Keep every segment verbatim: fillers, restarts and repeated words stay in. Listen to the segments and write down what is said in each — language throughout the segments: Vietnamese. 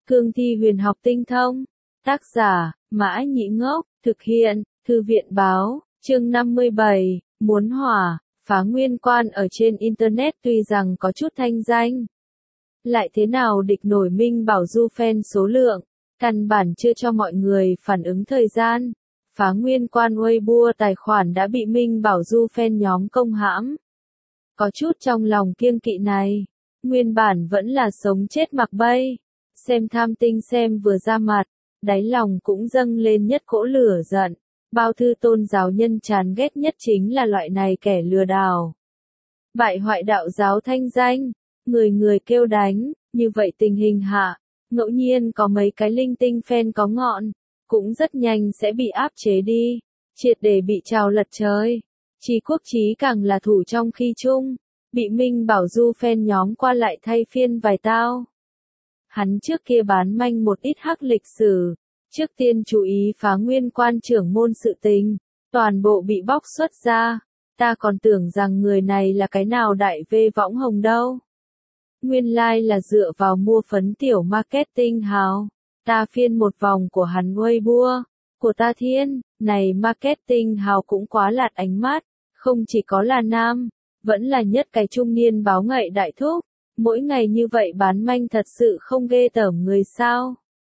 Cương thi huyền học tinh thông. Tác giả, Mã Nhĩ Ngốc, thực hiện, Thư viện báo, chương năm mươi bảy, muốn hỏa, phá nguyên quan ở trên Internet tuy rằng có chút thanh danh. Lại thế nào địch nổi Minh Bảo Du fan số lượng, căn bản chưa cho mọi người phản ứng thời gian. Phá nguyên quan Weibo tài khoản đã bị Minh Bảo Du fan nhóm công hãm. Có chút trong lòng kiêng kỵ này, nguyên bản vẫn là sống chết mặc bay. Xem tham tinh xem vừa ra mặt, đáy lòng cũng dâng lên nhất cỗ lửa giận. Bao thư tôn giáo nhân chán ghét nhất chính là loại này kẻ lừa đảo. Bại hoại đạo giáo thanh danh, người người kêu đánh, như vậy tình hình hạ, ngẫu nhiên có mấy cái linh tinh fan có ngọn, cũng rất nhanh sẽ bị áp chế đi, triệt để bị trào lật trời. Chí Quốc Chí càng là thủ trong khi chung, bị Minh Bảo Du fan nhóm qua lại thay phiên vài tao. Hắn trước kia bán manh một ít hắc lịch sử, trước tiên chú ý phá nguyên quan trưởng môn sự tình, toàn bộ bị bóc xuất ra, ta còn tưởng rằng người này là cái nào đại vê võng hồng đâu. Nguyên lai like là dựa vào mua phấn tiểu marketing hào, ta phiên một vòng của hắn Weibo, của ta thiên, này marketing hào cũng quá lạt ánh mắt, không chỉ có là nam, vẫn là nhất cái trung niên báo ngậy đại thúc. Mỗi ngày như vậy bán manh thật sự không ghê tởm người sao.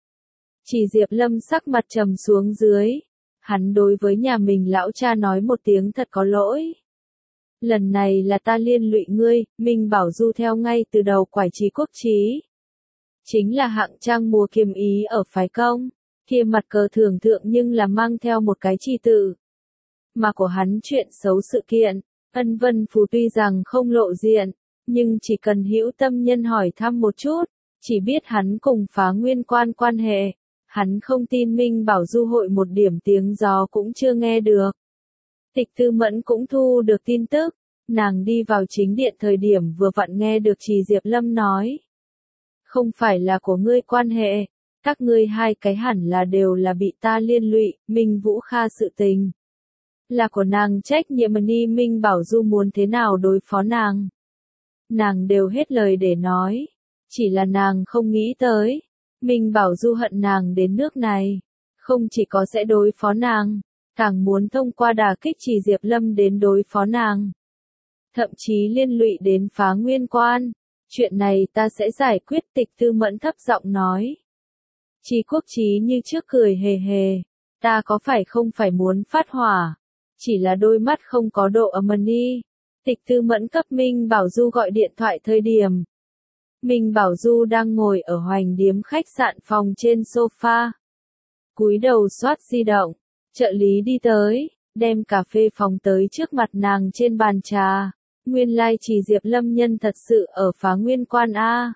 Chỉ Diệp Lâm sắc mặt trầm xuống dưới. Hắn đối với nhà mình lão cha nói một tiếng thật có lỗi. Lần này là ta liên lụy ngươi, Minh Bảo Du theo ngay từ đầu quải Chí Quốc Chí. Chính là hạng trang mùa kiềm ý ở phái công, kia mặt cờ thường thượng nhưng là mang theo một cái chi tự. Mà của hắn chuyện xấu sự kiện, ân vân phù tuy rằng không lộ diện. Nhưng chỉ cần hữu tâm nhân hỏi thăm một chút, chỉ biết hắn cùng phá nguyên quan quan hệ, hắn không tin Minh Bảo Du hội một điểm tiếng gió cũng chưa nghe được. Tịch Tư Mẫn cũng thu được tin tức, nàng đi vào chính điện thời điểm vừa vặn nghe được Trì Diệp Lâm nói. Không phải là của ngươi quan hệ, các ngươi hai cái hẳn là đều là bị ta liên lụy, Minh Vũ Kha sự tình. Là của nàng trách nhiệm ni Minh Bảo Du muốn thế nào đối phó nàng. Nàng đều hết lời để nói, chỉ là nàng không nghĩ tới, Minh Bảo Du hận nàng đến nước này, không chỉ có sẽ đối phó nàng, càng muốn thông qua đả kích Trì Diệp Lâm đến đối phó nàng. Thậm chí liên lụy đến phá nguyên quan, chuyện này ta sẽ giải quyết. Tịch Tư Mẫn thấp giọng nói. Chí Quốc Chí như trước cười hề hề, ta có phải không phải muốn phát hỏa, chỉ là đôi mắt không có độ ấm ni. Tịch Tư Mẫn cấp Minh Bảo Du gọi điện thoại thời điểm. Minh Bảo Du đang ngồi ở Hoành Điếm khách sạn phòng trên sofa. Cúi đầu soát di động, trợ lý đi tới, đem cà phê phòng tới trước mặt nàng trên bàn trà. Nguyên lai Trì Diệp Lâm nhân thật sự ở phá nguyên quan A.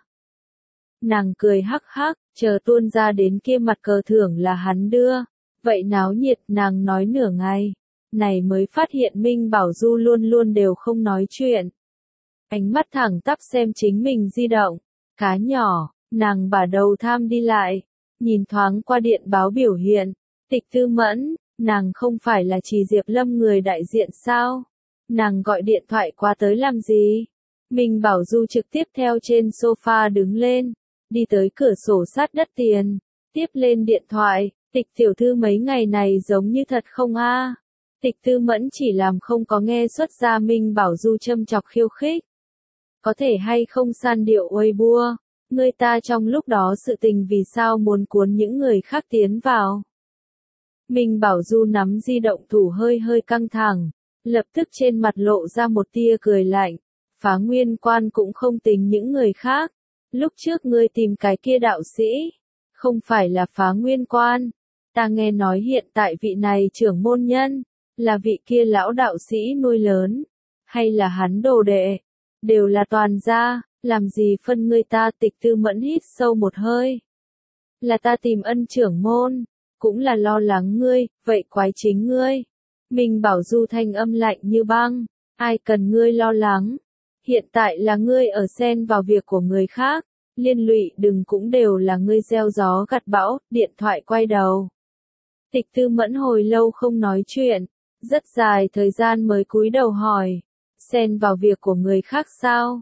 Nàng cười hắc hắc, chờ tuôn ra đến kia mặt cờ thưởng là hắn đưa. Vậy náo nhiệt nàng nói nửa ngày. Này mới phát hiện Minh Bảo Du luôn luôn đều không nói chuyện. Ánh mắt thẳng tắp xem chính mình di động. Cá nhỏ, nàng bả đầu tham đi lại. Nhìn thoáng qua điện báo biểu hiện. Tịch Tư Mẫn, nàng không phải là Trì Diệp Lâm người đại diện sao? Nàng gọi điện thoại qua tới làm gì? Minh Bảo Du trực tiếp theo trên sofa đứng lên. Đi tới cửa sổ sát đất tiền. Tiếp lên điện thoại. Tịch tiểu thư mấy ngày này giống như thật không a? Tịch Tư Mẫn chỉ làm không có nghe xuất ra Minh Bảo Du châm chọc khiêu khích. Có thể hay không san điệu Weibo, người ta trong lúc đó sự tình vì sao muốn cuốn những người khác tiến vào. Minh Bảo Du nắm di động thủ hơi hơi căng thẳng, lập tức trên mặt lộ ra một tia cười lạnh. Phá nguyên quan cũng không tính những người khác. Lúc trước ngươi tìm cái kia đạo sĩ, không phải là phá nguyên quan. Ta nghe nói hiện tại vị này trưởng môn nhân, là vị kia lão đạo sĩ nuôi lớn, hay là hắn đồ đệ, đều là toàn gia, làm gì phân ngươi ta. Tịch Tư Mẫn hít sâu một hơi. Là ta tìm ân trưởng môn, cũng là lo lắng ngươi, vậy quái chính ngươi. Minh Bảo Du thanh âm lạnh như băng, ai cần ngươi lo lắng, hiện tại là ngươi ở xen vào việc của người khác, liên lụy đừng cũng đều là ngươi gieo gió gặt bão. Điện thoại quay đầu. Tịch Tư Mẫn hồi lâu không nói chuyện. Rất dài thời gian mới cúi đầu hỏi, xen vào việc của người khác sao?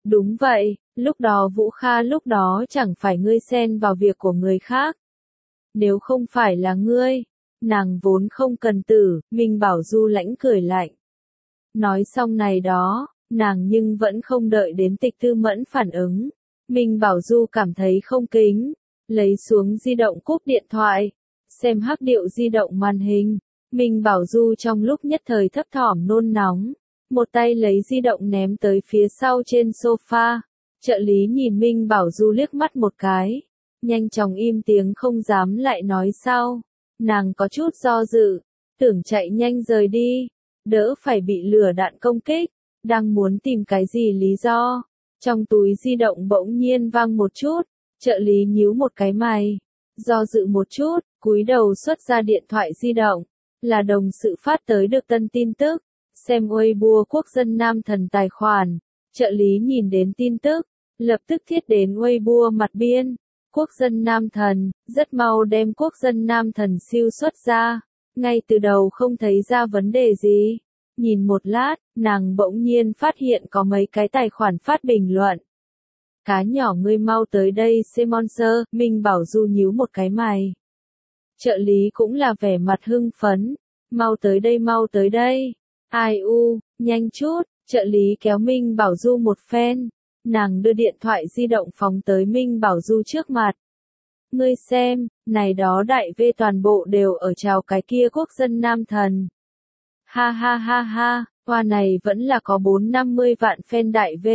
Đúng vậy, lúc đó Vũ Kha lúc đó chẳng phải ngươi xen vào việc của người khác. Nếu không phải là ngươi, nàng vốn không cần tử, Minh Bảo Du lãnh cười lạnh. Nói xong này đó, nàng nhưng vẫn không đợi đến Tịch Tư Mẫn phản ứng. Minh Bảo Du cảm thấy không kính, lấy xuống di động cúp điện thoại, xem hắc điệu di động màn hình. Minh Bảo Du trong lúc nhất thời thấp thỏm nôn nóng, một tay lấy di động ném tới phía sau trên sofa. Trợ lý nhìn Minh Bảo Du liếc mắt một cái, nhanh chóng im tiếng không dám lại nói sau. Nàng có chút do dự, tưởng chạy nhanh rời đi, đỡ phải bị lửa đạn công kích, đang muốn tìm cái gì lý do. Trong túi di động bỗng nhiên vang một chút, trợ lý nhíu một cái mày, do dự một chút, cúi đầu xuất ra điện thoại di động, là đồng sự phát tới được tân tin tức, xem Weibo quốc dân nam thần tài khoản. Trợ lý nhìn đến tin tức, lập tức thiết đến Weibo mặt biên, quốc dân nam thần, rất mau đem quốc dân nam thần siêu xuất ra, ngay từ đầu không thấy ra vấn đề gì. Nhìn một lát, nàng bỗng nhiên phát hiện có mấy cái tài khoản phát bình luận. Cá nhỏ ngươi mau tới đây sponsor, Minh Bảo Du nhíu một cái mày. Trợ lý cũng là vẻ mặt hưng phấn, mau tới đây mau tới đây. Ai u, nhanh chút, trợ lý kéo Minh Bảo Du một phen, nàng đưa điện thoại di động phóng tới Minh Bảo Du trước mặt. Ngươi xem, này đó đại V toàn bộ đều ở chào cái kia quốc dân nam thần. Ha ha ha ha, hoa này vẫn là có bốn năm mươi vạn fan đại V.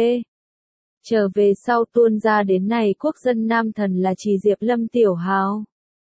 Trở về sau tuôn ra đến này quốc dân nam thần là chỉ Diệp Lâm tiểu hào.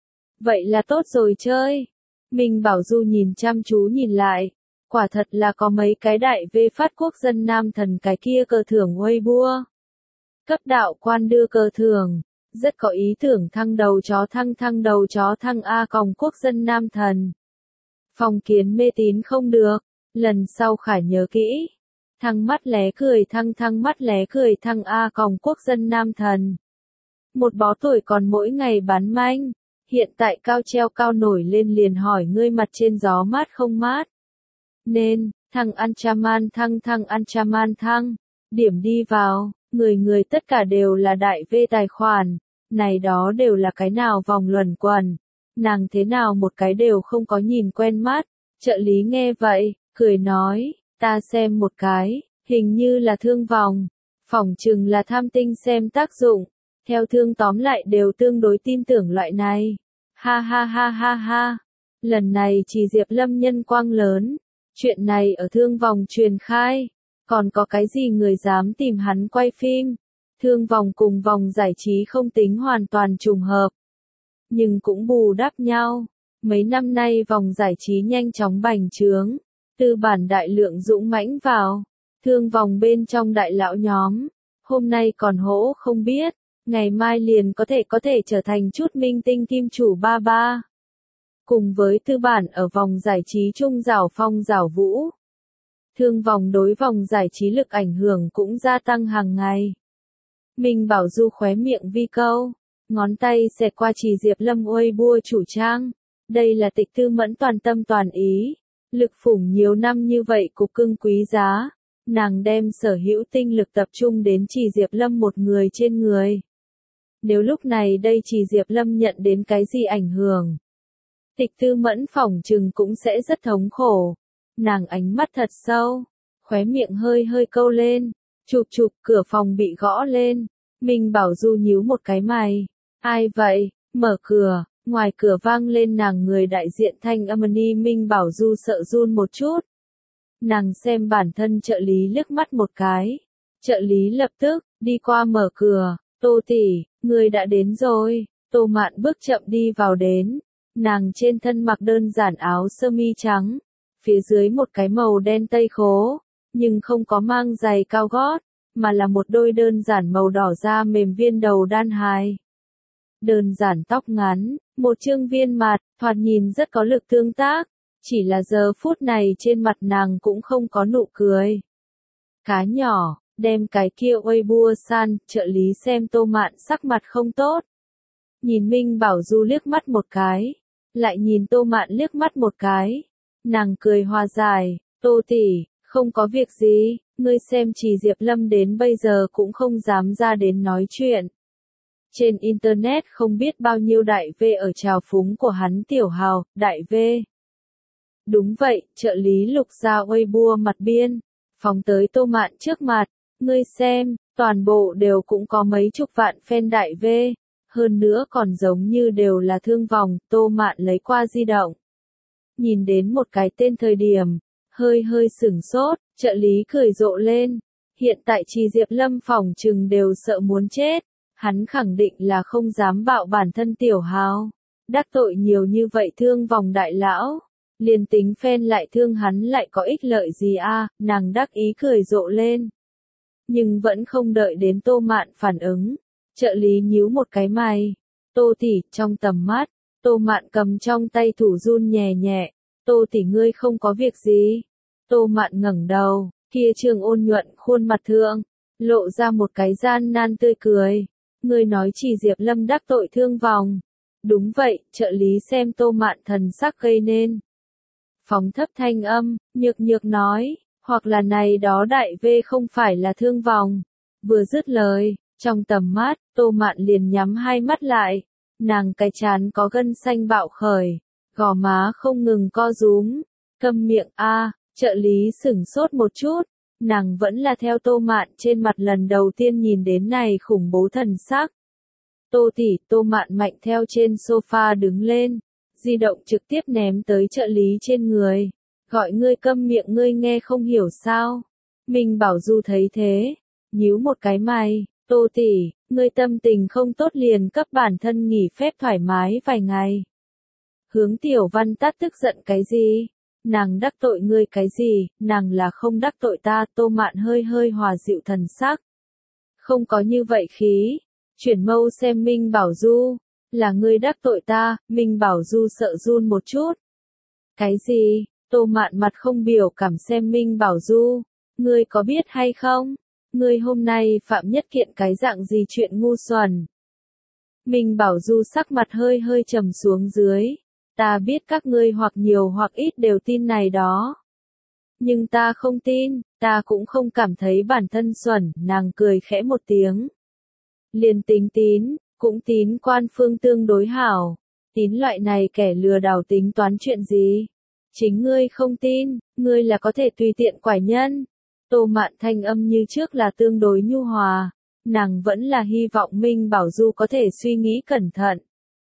Vậy là tốt rồi chơi. Minh Bảo Du nhìn chăm chú nhìn lại, quả thật là có mấy cái đại V phát quốc dân nam thần cái kia cờ thưởng Weibo. Cấp đạo quan đưa cờ thưởng, rất có ý tưởng thăng đầu chó thăng thăng đầu chó thăng A còng quốc dân nam thần. Phong Kiến mê tín không được, lần sau khải nhớ kỹ. Thăng mắt lé cười thăng thăng mắt lé cười thăng A còng quốc dân nam thần. Một bó tuổi còn mỗi ngày bán manh, hiện tại cao treo cao nổi lên liền hỏi ngươi mặt trên gió mát không mát. Nên, thăng Anchaman thăng thăng Anchaman thăng, điểm đi vào, người người tất cả đều là đại V tài khoản, này đó đều là cái nào vòng luẩn quẩn. Nàng thế nào một cái đều không có nhìn quen mắt. Trợ lý nghe vậy, cười nói, ta xem một cái, hình như là thương vòng, phỏng chừng là tham tinh xem tác dụng, theo thương tóm lại đều tương đối tin tưởng loại này. Ha ha ha ha ha, lần này chỉ Diệp Lâm nhân quang lớn, chuyện này ở thương vòng truyền khai, còn có cái gì người dám tìm hắn quay phim. Thương vòng cùng vòng giải trí không tính hoàn toàn trùng hợp, nhưng cũng bù đắp nhau. Mấy năm nay vòng giải trí nhanh chóng bành trướng, tư bản đại lượng dũng mãnh vào, thương vòng bên trong đại lão nhóm, hôm nay còn hỗ không biết, ngày mai liền có thể có thể trở thành chút minh tinh kim chủ ba ba. Cùng với tư bản ở vòng giải trí chung giảo phong giảo vũ, thương vòng đối vòng giải trí lực ảnh hưởng cũng gia tăng hàng ngày. Minh Bảo Du khóe miệng vi câu, ngón tay xẹt qua chỉ Diệp Lâm Weibo chủ trang. Đây là Tịch Tư Mẫn toàn tâm toàn ý, lực phủng nhiều năm như vậy cục cưng quý giá, nàng đem sở hữu tinh lực tập trung đến chỉ Diệp Lâm một người trên người. Nếu lúc này đây chỉ Diệp Lâm nhận đến cái gì ảnh hưởng, Tịch Tư Mẫn phỏng chừng cũng sẽ rất thống khổ. Nàng ánh mắt thật sâu, khóe miệng hơi hơi câu lên, chụp chụp cửa phòng bị gõ lên. Minh Bảo Du nhíu một cái mày, ai vậy, mở cửa. Ngoài cửa vang lên nàng người đại diện thanh âm ni. Minh Bảo Du sợ run một chút. Nàng xem bản thân trợ lý liếc mắt một cái. Trợ lý lập tức, đi qua mở cửa. Tô tỷ, người đã đến rồi. Tô Mạn bước chậm đi vào đến. Nàng trên thân mặc đơn giản áo sơ mi trắng. Phía dưới một cái màu đen tây khố. Nhưng không có mang giày cao gót. Mà là một đôi đơn giản màu đỏ da mềm viên đầu đan hài. Đơn giản tóc ngắn, một trương viên mặt, thoạt nhìn rất có lực tương tác, chỉ là giờ phút này trên mặt nàng cũng không có nụ cười. Cá nhỏ, đem cái kia Weibo san, trợ lý xem Tô Mạn sắc mặt không tốt. Nhìn Minh Bảo Du liếc mắt một cái, lại nhìn Tô Mạn liếc mắt một cái. Nàng cười hòa giải, Tô tỷ, Không có việc gì, ngươi xem Trì Diệp Lâm đến bây giờ cũng không dám ra đến nói chuyện. Trên Internet không biết bao nhiêu đại V ở trào phúng của hắn tiểu hào, đại V. Đúng vậy, trợ lý Lục ra Weibo mặt biên, phóng tới Tô Mạn trước mặt, ngươi xem, toàn bộ đều cũng có mấy chục vạn fan đại V, hơn nữa còn giống như đều là thương vòng, Tô Mạn lấy qua di động. Nhìn đến một cái tên thời điểm, hơi hơi sửng sốt, trợ lý cười rộ lên, hiện tại Trì Diệp Lâm phỏng chừng đều sợ muốn chết, hắn khẳng định là không dám bạo bản thân tiểu hào, đắc tội nhiều như vậy thương vòng đại lão. Liền tính fan lại thương hắn lại có ích lợi gì a? À, nàng đắc ý cười rộ lên. Nhưng vẫn không đợi đến Tô Mạn phản ứng. Trợ lý nhíu một cái mày. Tô tỷ, trong tầm mắt, Tô Mạn cầm trong tay thủ run nhẹ nhẹ. Tô tỷ ngươi không có việc gì. Tô Mạn ngẩng đầu, kia trương ôn nhuận khuôn mặt thượng, lộ ra một cái gian nan tươi cười. Ngươi nói Trì Diệp Lâm đắc tội thương vòng. Đúng vậy, trợ lý xem Tô Mạn thần sắc gây nên. Phóng thấp thanh âm, nhược nhược nói, hoặc là này đó đại V không phải là thương vòng. Vừa dứt lời, trong tầm mắt, Tô Mạn liền nhắm hai mắt lại, nàng cái trán có gân xanh bạo khởi, gò má không ngừng co rúm, câm miệng a, trợ lý sửng sốt một chút, nàng vẫn là theo Tô Mạn trên mặt lần đầu tiên nhìn đến này khủng bố thần sắc. Tô tỷ, Tô Mạn mạnh theo trên sofa đứng lên. Di động trực tiếp ném tới trợ lý trên người. Gọi ngươi câm miệng ngươi nghe không hiểu sao. Minh Bảo Du thấy thế. Nhíu một cái mày. Tô tỷ, ngươi tâm tình không tốt liền cấp bản thân nghỉ phép thoải mái vài ngày. Hướng Tiểu Văn tát tức giận cái gì? Nàng đắc tội ngươi cái gì? Nàng là không đắc tội ta. Tô Mạn hơi hơi hòa dịu thần sắc. Không có như vậy khí. Chuyển mâu xem Minh Bảo Du. Là ngươi đắc tội ta, Minh Bảo Du sợ run một chút. Cái gì? Tô Mạn mặt không biểu cảm xem Minh Bảo Du. Ngươi có biết hay không? Ngươi hôm nay phạm nhất kiện cái dạng gì chuyện ngu xuẩn? Minh Bảo Du sắc mặt hơi hơi trầm xuống dưới. Ta biết các ngươi hoặc nhiều hoặc ít đều tin này đó. Nhưng ta không tin, ta cũng không cảm thấy bản thân xuẩn, nàng cười khẽ một tiếng. Liền tính tín. Cũng tín quan phương tương đối hảo. Tín loại này kẻ lừa đảo tính toán chuyện gì? Chính ngươi không tin, ngươi là có thể tùy tiện quải nhân. Tô Mạn thanh âm như trước là tương đối nhu hòa. Nàng vẫn là hy vọng Minh Bảo Du có thể suy nghĩ cẩn thận.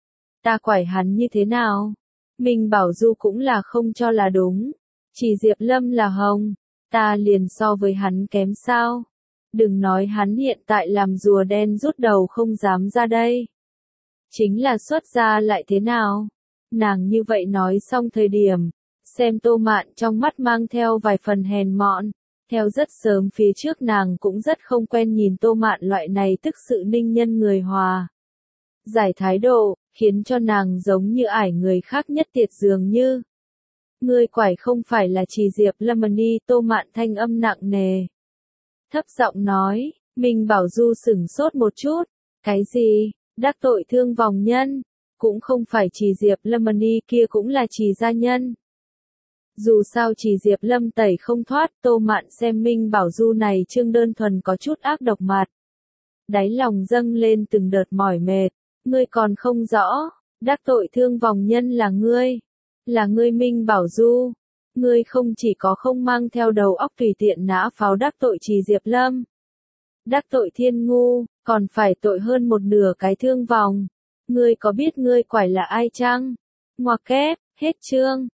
Ta quải hắn như thế nào? Minh Bảo Du cũng là không cho là đúng. Chỉ Diệp Lâm là hồng. Ta liền so với hắn kém sao? Đừng nói hắn hiện tại làm rùa đen rút đầu không dám ra đây. Chính là xuất ra lại thế nào? Nàng như vậy nói xong thời điểm, xem Tô Mạn trong mắt mang theo vài phần hèn mọn, theo rất sớm phía trước nàng cũng rất không quen nhìn Tô Mạn loại này tức sự ninh nhân người hòa. Giải thái độ, khiến cho nàng giống như ải người khác nhất tiệt dường như. Ngươi quải không phải là Trì Diệp Lâm đi, Tô Mạn thanh âm nặng nề. Thấp giọng nói, Minh Bảo Du sửng sốt một chút, cái gì, đắc tội thương vòng nhân, cũng không phải Trì Diệp Lâm đi kia cũng là Trì gia nhân. Dù sao Trì Diệp Lâm tẩy không thoát, Tô Mạn xem Minh Bảo Du này trương đơn thuần có chút ác độc mặt. Đáy lòng dâng lên từng đợt mỏi mệt, ngươi còn không rõ, đắc tội thương vòng nhân là ngươi, là ngươi Minh Bảo Du. Ngươi không chỉ có không mang theo đầu óc tùy tiện nã pháo đắc tội Trì Diệp Lâm. Đắc tội Thiên Ngu, còn phải tội hơn một nửa cái thương vòng. Ngươi có biết ngươi quải là ai chăng? Ngoặc kép, hết chương.